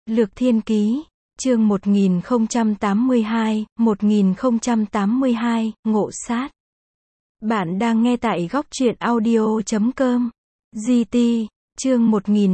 Lược Thiên Ký, chương 1082, Ngộ Sát. Bạn đang nghe tại góc truyện audio.com. GT, chương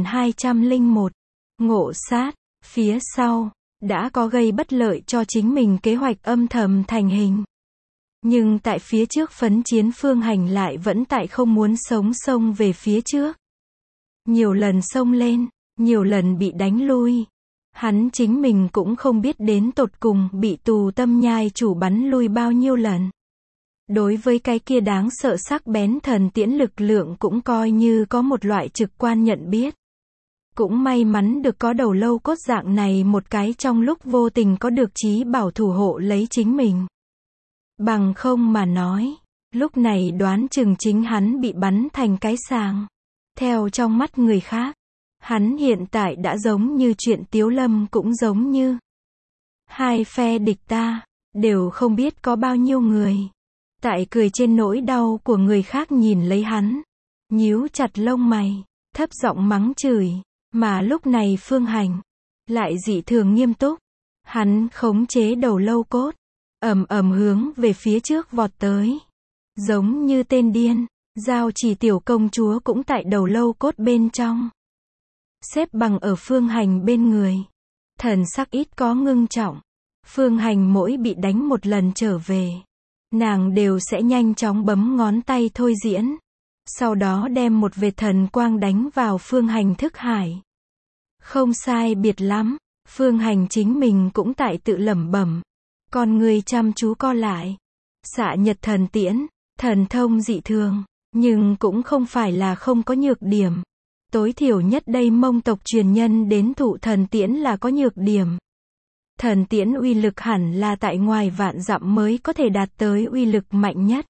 1201, Ngộ Sát. Phía sau, đã có gây bất lợi cho chính mình kế hoạch âm thầm thành hình. Nhưng tại phía trước phấn chiến Phương Hành lại vẫn tại không muốn sống xông về phía trước. Nhiều lần xông lên, nhiều lần bị đánh lui. Hắn chính mình cũng không biết đến tột cùng bị Tù Tâm Nhai chủ bắn lui bao nhiêu lần. Đối với cái kia đáng sợ sắc bén thần tiễn lực lượng cũng coi như có một loại trực quan nhận biết. Cũng may mắn được có đầu lâu cốt dạng này một cái trong lúc vô tình có được trí bảo thủ hộ lấy chính mình. Bằng không mà nói, lúc này đoán chừng chính hắn bị bắn thành cái sàng. Theo trong mắt người khác, hắn hiện tại đã giống như chuyện Tiếu Lâm cũng giống như. Hai phe địch ta, đều không biết có bao nhiêu người. Tại cười trên nỗi đau của người khác nhìn lấy hắn. Nhíu chặt lông mày, thấp giọng mắng chửi. Mà lúc này Phương Hành, lại dị thường nghiêm túc. Hắn khống chế đầu lâu cốt, ầm ầm hướng về phía trước vọt tới. Giống như tên điên, Giao Chỉ tiểu công chúa cũng tại đầu lâu cốt bên trong. Xếp bằng ở Phương Hành bên người. Thần sắc ít có ngưng trọng. Phương Hành mỗi bị đánh một lần trở về, nàng đều sẽ nhanh chóng bấm ngón tay thôi diễn. Sau đó đem một vệt thần quang đánh vào Phương Hành thức hải. Không sai biệt lắm, Phương Hành chính mình cũng tại tự lẩm bẩm. Con người chăm chú co lại. Xạ nhật thần tiễn, thần thông dị thường, nhưng cũng không phải là không có nhược điểm. Tối thiểu nhất đây Mông tộc truyền nhân đến thụ thần tiễn là có nhược điểm. Thần tiễn uy lực hẳn là tại ngoài vạn dặm mới có thể đạt tới uy lực mạnh nhất.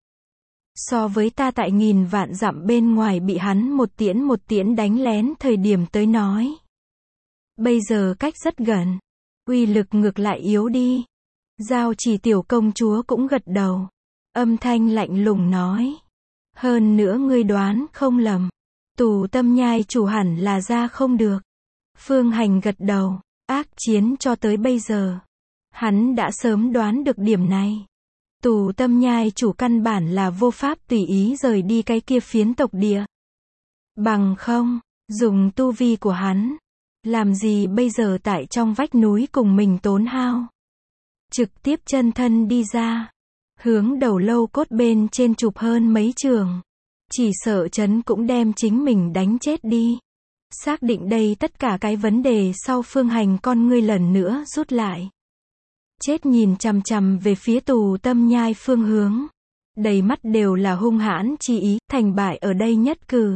So với ta tại nghìn vạn dặm bên ngoài bị hắn một tiễn đánh lén thời điểm tới nói. Bây giờ cách rất gần, uy lực ngược lại yếu đi. Giao Chỉ tiểu công chúa cũng gật đầu. Âm thanh lạnh lùng nói. Hơn nữa ngươi đoán không lầm. Tù Tâm Nhai chủ hẳn là ra không được. Phương Hành gật đầu. Ác chiến cho tới bây giờ, hắn đã sớm đoán được điểm này. Tù Tâm Nhai chủ căn bản là vô pháp tùy ý rời đi cái kia phiến tộc địa. Bằng không, dùng tu vi của hắn, làm gì bây giờ tại trong vách núi cùng mình tốn hao. Trực tiếp chân thân đi ra, hướng đầu lâu cốt bên trên chụp hơn mấy trường. Chỉ sợ chấn cũng đem chính mình đánh chết đi. Xác định đây tất cả cái vấn đề sau Phương Hành con ngươi lần nữa rút lại. Chết nhìn chằm chằm về phía Tù Tâm Nhai phương hướng. Đầy mắt đều là hung hãn chi ý, thành bại ở đây nhất cử.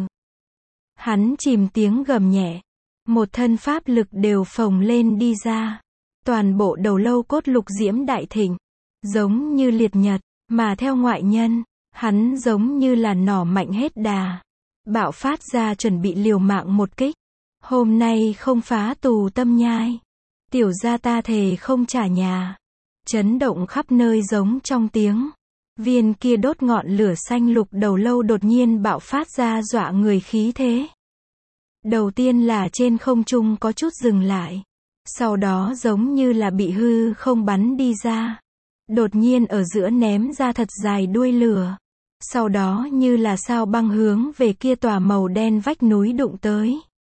Hắn chìm tiếng gầm nhẹ. Một thân pháp lực đều phồng lên đi ra. Toàn bộ đầu lâu cốt lục diễm đại thịnh. Giống như liệt nhật, mà theo ngoại nhân, hắn giống như là nỏ mạnh hết đà. Bạo phát ra chuẩn bị liều mạng một kích. Hôm nay không phá Tù Tâm Nhai, tiểu gia ta thề không trả nhà. Chấn động khắp nơi giống trong tiếng. Viên kia đốt ngọn lửa xanh lục đầu lâu đột nhiên bạo phát ra dọa người khí thế. Đầu tiên là trên không trung có chút dừng lại. Sau đó giống như là bị hư không bắn đi ra. Đột nhiên ở giữa ném ra thật dài đuôi lửa. Sau đó như là sao băng hướng về kia tòa màu đen vách núi đụng tới.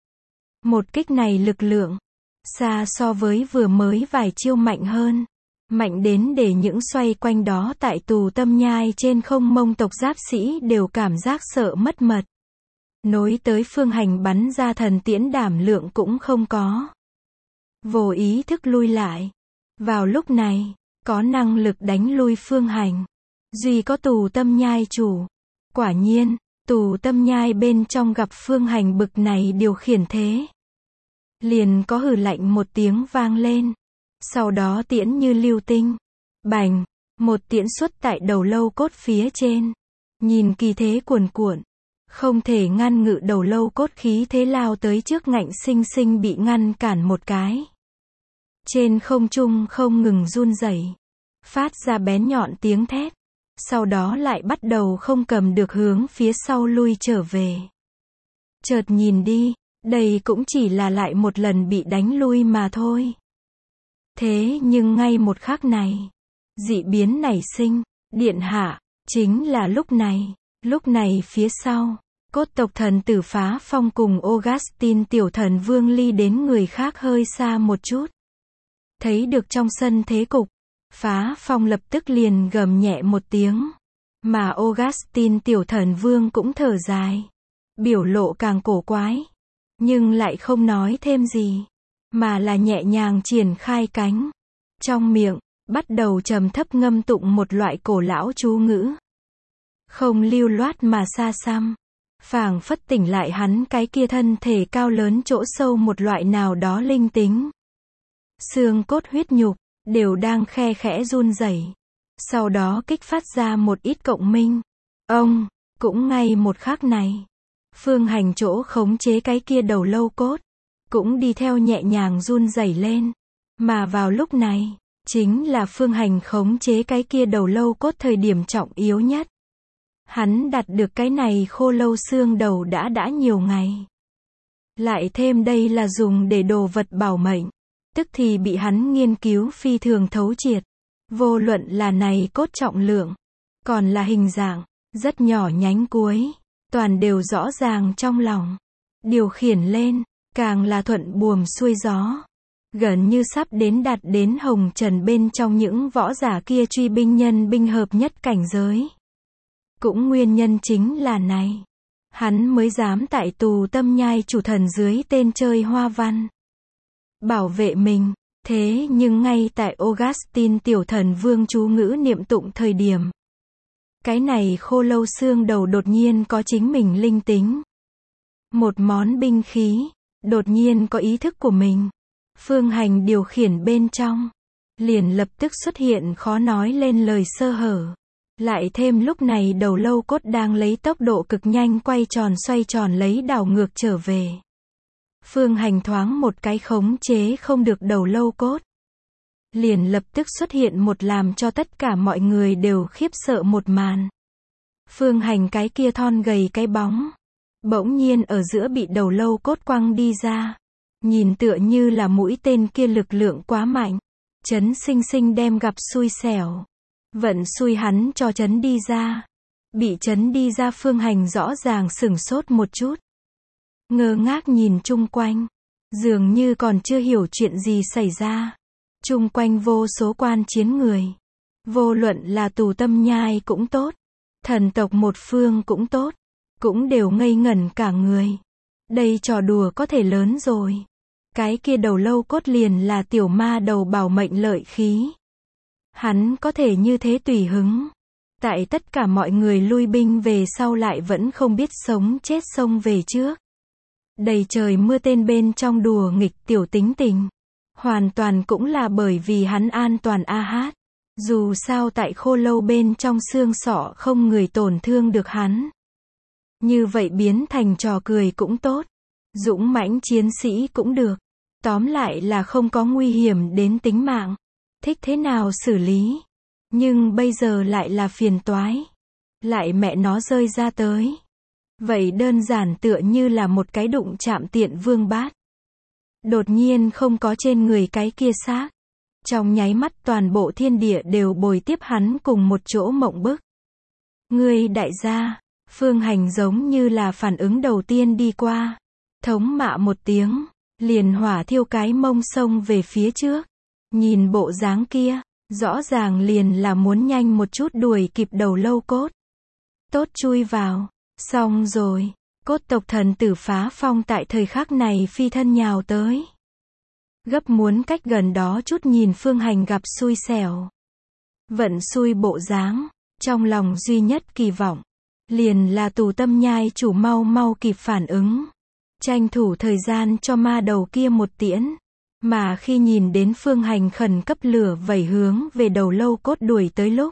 Một kích này lực lượng, xa so với vừa mới vài chiêu mạnh hơn. Mạnh đến để những xoay quanh đó tại Tù Tâm Nhai trên không Mông tộc giáp sĩ đều cảm giác sợ mất mật. Nối tới Phương Hành bắn ra thần tiễn đảm lượng cũng không có. Vô ý thức lui lại. Vào lúc này, có năng lực đánh lui Phương Hành. Duy có Tù Tâm Nhai chủ. Quả nhiên, Tù Tâm Nhai bên trong gặp Phương Hành bực này điều khiển thế. Liền có hừ lạnh một tiếng vang lên. Sau đó tiễn như lưu tinh. Bành, một tiễn xuất tại đầu lâu cốt phía trên. Nhìn kỳ thế cuồn cuộn. Không thể ngăn ngự đầu lâu cốt khí thế lao tới trước ngạnh sinh sinh bị ngăn cản một cái. Trên không trung không ngừng run rẩy, phát ra bén nhọn tiếng thét. Sau đó lại bắt đầu không cầm được hướng phía sau lui trở về. Chợt nhìn đi, Đây cũng chỉ là lại một lần bị đánh lui mà thôi. Thế nhưng ngay một khắc này, dị biến nảy sinh, điện hạ, chính là lúc này phía sau, cốt tộc thần tử Phá Phong cùng Augustine tiểu thần vương ly đến người khác hơi xa một chút. Thấy được trong sân thế cục, Phá Phong lập tức liền gầm nhẹ một tiếng, mà Augustine tiểu thần vương cũng thở dài, biểu lộ càng cổ quái, nhưng lại không nói thêm gì, mà là nhẹ nhàng triển khai cánh, trong miệng bắt đầu trầm thấp ngâm tụng một loại cổ lão chú ngữ, không lưu loát mà xa xăm, phảng phất tỉnh lại hắn cái kia thân thể cao lớn chỗ sâu một loại nào đó linh tính. Xương cốt huyết nhục đều đang khe khẽ run rẩy, sau đó kích phát ra một ít cộng minh. Ông, cũng ngay một khắc này, Phương Hành chỗ khống chế cái kia đầu lâu cốt, cũng đi theo nhẹ nhàng run rẩy lên. Mà vào lúc này, chính là Phương Hành khống chế cái kia đầu lâu cốt thời điểm trọng yếu nhất. Hắn đạt được cái này khô lâu xương đầu đã nhiều ngày. Lại thêm đây là dùng để đồ vật bảo mệnh, tức thì bị hắn nghiên cứu phi thường thấu triệt. Vô luận là này cốt trọng lượng, còn là hình dạng, rất nhỏ nhánh cuối, toàn đều rõ ràng trong lòng. Điều khiển lên, càng là thuận buồm xuôi gió. Gần như sắp đạt đến hồng trần bên trong những võ giả kia truy binh nhân binh hợp nhất cảnh giới. Cũng nguyên nhân chính là này, hắn mới dám tại Tù Tâm Nhai chủ thần dưới tên chơi hoa văn, bảo vệ mình. Thế nhưng ngay tại Augustine tiểu thần vương chú ngữ niệm tụng thời điểm, cái này khô lâu xương đầu đột nhiên có chính mình linh tính. Một món binh khí, đột nhiên có ý thức của mình. Phương Hành điều khiển bên trong, liền lập tức xuất hiện khó nói lên lời sơ hở. Lại thêm lúc này đầu lâu cốt đang lấy tốc độ cực nhanh quay tròn xoay tròn lấy đảo ngược trở về. Phương Hành thoáng một cái khống chế không được đầu lâu cốt, liền lập tức xuất hiện một làm cho tất cả mọi người đều khiếp sợ một màn. Phương Hành cái kia thon gầy cái bóng, bỗng nhiên ở giữa bị đầu lâu cốt quăng đi ra. Nhìn tựa như là mũi tên kia lực lượng quá mạnh, chấn sinh sinh đem gặp xui xẻo. Vận xui hắn cho chấn đi ra. Bị chấn đi ra Phương Hành rõ ràng sửng sốt một chút. Ngơ ngác nhìn chung quanh, dường như còn chưa hiểu chuyện gì xảy ra. Chung quanh vô số quan chiến người, vô luận là Tù Tâm Nhai cũng tốt, thần tộc một phương cũng tốt, cũng đều ngây ngẩn cả người. Đây trò đùa có thể lớn rồi. Cái kia đầu lâu cốt liền là tiểu ma đầu bảo mệnh lợi khí. Hắn có thể như thế tùy hứng. Tại tất cả mọi người lui binh về sau lại vẫn không biết sống chết xông về trước. Đầy trời mưa tên bên trong đùa nghịch tiểu tính tình. Hoàn toàn cũng là bởi vì hắn an toàn a hát. Dù sao tại khô lâu bên trong xương sọ không người tổn thương được hắn. Như vậy biến thành trò cười cũng tốt. Dũng mãnh chiến sĩ cũng được. Tóm lại là không có nguy hiểm đến tính mạng. Thích thế nào xử lý. Nhưng bây giờ lại là phiền toái. Lại mẹ nó rơi ra tới. Vậy đơn giản tựa như là một cái đụng chạm tiện vương bát. Đột nhiên không có trên người cái kia xác. Trong nháy mắt toàn bộ thiên địa đều bồi tiếp hắn cùng một chỗ mộng bức. Ngươi đại gia, Phương Hành giống như là phản ứng đầu tiên đi qua. Thống mạ một tiếng, liền hỏa thiêu cái mông sông về phía trước. Nhìn bộ dáng kia, rõ ràng liền là muốn nhanh một chút đuổi kịp đầu lâu cốt. Tốt chui vào, xong rồi, cốt tộc thần tử Phá Phong tại thời khắc này phi thân nhào tới. Gấp muốn cách gần đó chút nhìn Phương Hành gặp xui xẻo. Vận xui bộ dáng, trong lòng duy nhất kỳ vọng, liền là Tù Tâm Nhai chủ mau mau kịp phản ứng. Tranh thủ thời gian cho ma đầu kia một tiễn. Mà khi nhìn đến Phương Hành khẩn cấp lửa vẩy hướng về đầu lâu cốt đuổi tới lúc,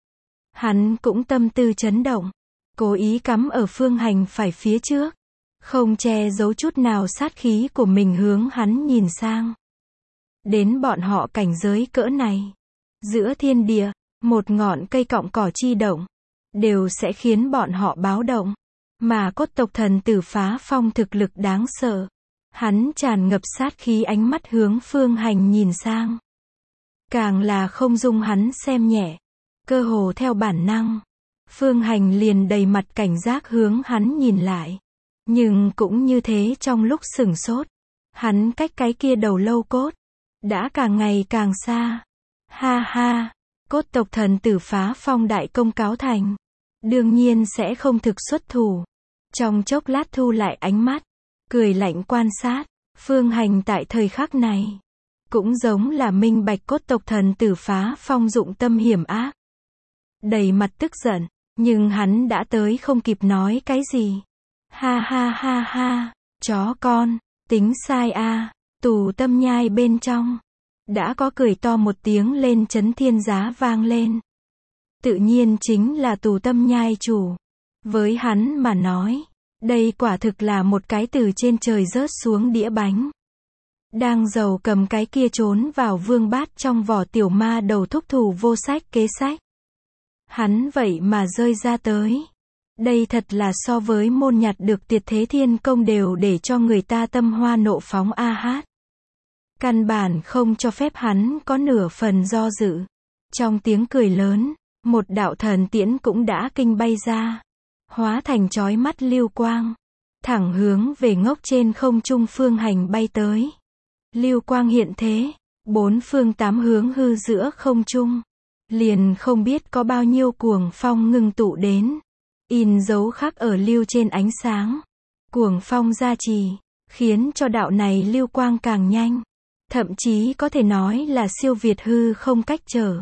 hắn cũng tâm tư chấn động, cố ý cắm ở Phương Hành phải phía trước, không che giấu chút nào sát khí của mình hướng hắn nhìn sang. Đến bọn họ cảnh giới cỡ này, giữa thiên địa, một ngọn cây cọng cỏ chi động, đều sẽ khiến bọn họ báo động. Mà cốt tộc thần tử Phá Phong thực lực đáng sợ, Hắn tràn ngập sát khí ánh mắt hướng Phương Hành nhìn sang. Càng là không dung hắn xem nhẹ. Cơ hồ theo bản năng. Phương Hành liền đầy mặt cảnh giác hướng hắn nhìn lại. Nhưng cũng như thế trong lúc sửng sốt. Hắn cách cái kia đầu lâu cốt. Đã càng ngày càng xa. Ha ha. Cốt tộc thần tử phá phong đại công cáo thành. Đương nhiên sẽ không thực xuất thủ. Trong chốc lát thu lại ánh mắt. Cười lạnh quan sát. Phương Hành tại thời khắc này. Cũng giống là minh bạch cốt tộc thần tử phá phong dụng tâm hiểm ác. Đầy mặt tức giận. Nhưng hắn đã tới không kịp nói cái gì. Ha ha ha ha. Chó con. Tính sai a. Tù tâm nhai bên trong. Đã có cười to một tiếng lên chấn thiên giá vang lên. Tự nhiên chính là tù tâm nhai chủ. Với hắn mà nói. Đây quả thực là một cái từ trên trời rớt xuống đĩa bánh. Đang giàu cầm cái kia trốn vào vương bát trong vỏ tiểu ma đầu thúc thủ vô sách kế sách. Hắn vậy mà rơi ra tới. Đây thật là so với môn nhặt được tuyệt thế thiên công đều để cho người ta tâm hoa nộ phóng a hát. Căn bản không cho phép hắn có nửa phần do dự. Trong tiếng cười lớn, một đạo thần tiễn cũng đã kinh bay ra. Hóa thành chói mắt lưu quang. Thẳng hướng về ngốc trên không trung Phương Hành bay tới. Lưu quang hiện thế. Bốn phương tám hướng hư giữa không trung. Liền không biết có bao nhiêu cuồng phong ngưng tụ đến. In dấu khắc ở lưu trên ánh sáng. Cuồng phong gia trì. Khiến cho đạo này lưu quang càng nhanh. Thậm chí có thể nói là siêu việt hư không cách trở.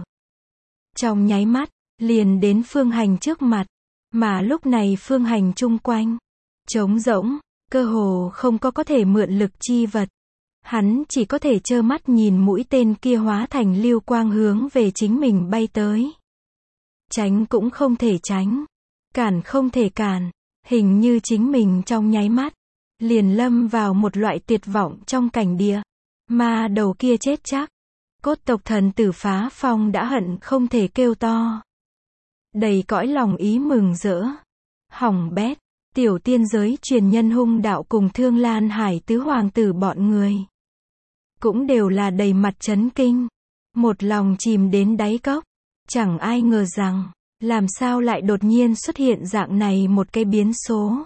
Trong nháy mắt, liền đến Phương Hành trước mặt. Mà lúc này Phương Hành chung quanh. Trống rỗng, cơ hồ không có thể mượn lực chi vật. Hắn chỉ có thể trơ mắt nhìn mũi tên kia hóa thành lưu quang hướng về chính mình bay tới. Tránh cũng không thể tránh. Cản không thể cản. Hình như chính mình trong nháy mắt. Liền lâm vào một loại tuyệt vọng trong cảnh địa. Mà đầu kia chết chắc. Cốt tộc thần tử phá phong đã hận không thể kêu to. Đầy cõi lòng ý mừng rỡ. Hỏng bét. Tiểu tiên giới truyền nhân hung đạo cùng Thương Lan Hải tứ hoàng tử bọn người. Cũng đều là đầy mặt chấn kinh. Một lòng chìm đến đáy cốc. Chẳng ai ngờ rằng, làm sao lại đột nhiên xuất hiện dạng này một cái biến số.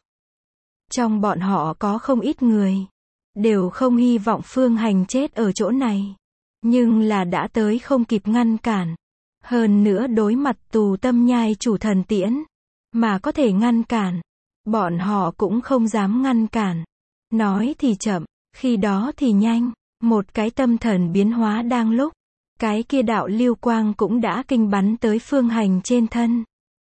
Trong bọn họ có không ít người. Đều không hy vọng Phương Hành chết ở chỗ này. Nhưng là đã tới không kịp ngăn cản. Hơn nữa đối mặt tù tâm nhai chủ thần tiễn. Mà có thể ngăn cản. Bọn họ cũng không dám ngăn cản. Nói thì chậm, khi đó thì nhanh. Một cái tâm thần biến hóa đang lúc. Cái kia đạo lưu quang cũng đã kinh bắn tới Phương Hành trên thân.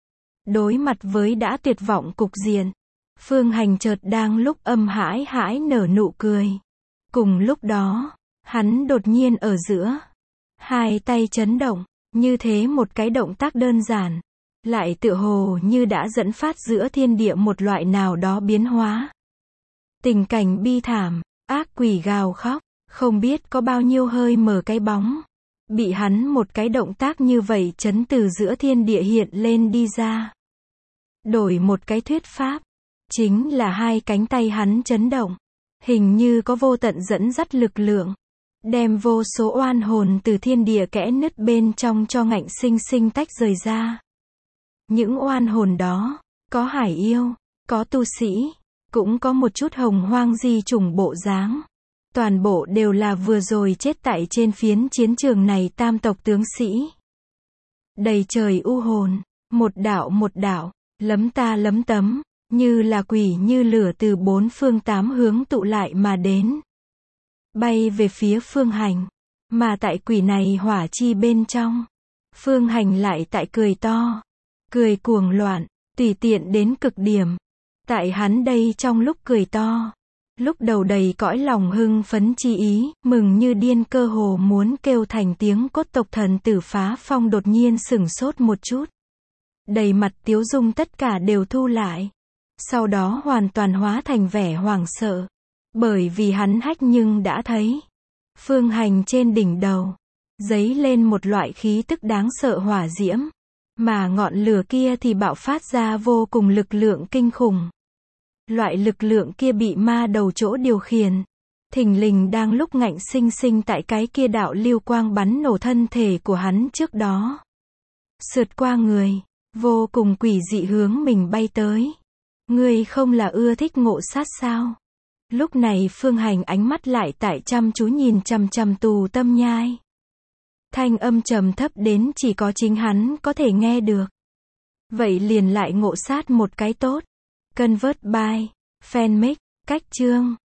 Đối mặt với đã tuyệt vọng cục diện. Phương Hành chợt đang lúc âm hãi hãi nở nụ cười. Cùng lúc đó, hắn đột nhiên ở giữa. Hai tay chấn động, như thế một cái động tác đơn giản. Lại tựa hồ như đã dẫn phát giữa thiên địa một loại nào đó biến hóa. Tình cảnh bi thảm, ác quỷ gào khóc, không biết có bao nhiêu hơi mở cái bóng. Bị hắn một cái động tác như vậy chấn từ giữa thiên địa hiện lên đi ra. Đổi một cái thuyết pháp. Chính là hai cánh tay hắn chấn động. Hình như có vô tận dẫn dắt lực lượng. Đem vô số oan hồn từ thiên địa kẽ nứt bên trong cho ngạnh sinh sinh tách rời ra. Những oan hồn đó, có hải yêu, có tu sĩ, cũng có một chút hồng hoang di chủng bộ dáng. Toàn bộ đều là vừa rồi chết tại trên phiến chiến trường này tam tộc tướng sĩ. Đầy trời u hồn, một đạo, lấm ta lấm tấm, như là quỷ như lửa từ bốn phương tám hướng tụ lại mà đến. Bay về phía Phương Hành. Mà tại quỷ này hỏa chi bên trong. Phương Hành lại tại cười to. Cười cuồng loạn, tùy tiện đến cực điểm. Tại hắn đây trong lúc cười to. Lúc đầu đầy cõi lòng hưng phấn chi ý, mừng như điên cơ hồ muốn kêu thành tiếng cốt tộc thần tử phá phong đột nhiên sửng sốt một chút. Đầy mặt tiếu dung tất cả đều thu lại. Sau đó hoàn toàn hóa thành vẻ hoảng sợ. Bởi vì hắn hách nhưng đã thấy. Phương Hành trên đỉnh đầu. Dấy lên một loại khí tức đáng sợ hỏa diễm. Mà ngọn lửa kia thì bạo phát ra vô cùng lực lượng kinh khủng. Loại lực lượng kia bị ma đầu chỗ điều khiển. Thình lình đang lúc ngạnh sinh sinh tại cái kia đạo lưu quang bắn nổ thân thể của hắn trước đó. Sượt qua người, vô cùng quỷ dị hướng mình bay tới. Ngươi không là ưa thích ngộ sát sao? Lúc này Phương Hành ánh mắt lại tại chăm chú nhìn chằm chằm Tù Tâm Nhai. Thanh âm trầm thấp đến chỉ có chính hắn có thể nghe được. Vậy liền lại ngộ sát một cái tốt. Convert by Fanmic, cách chương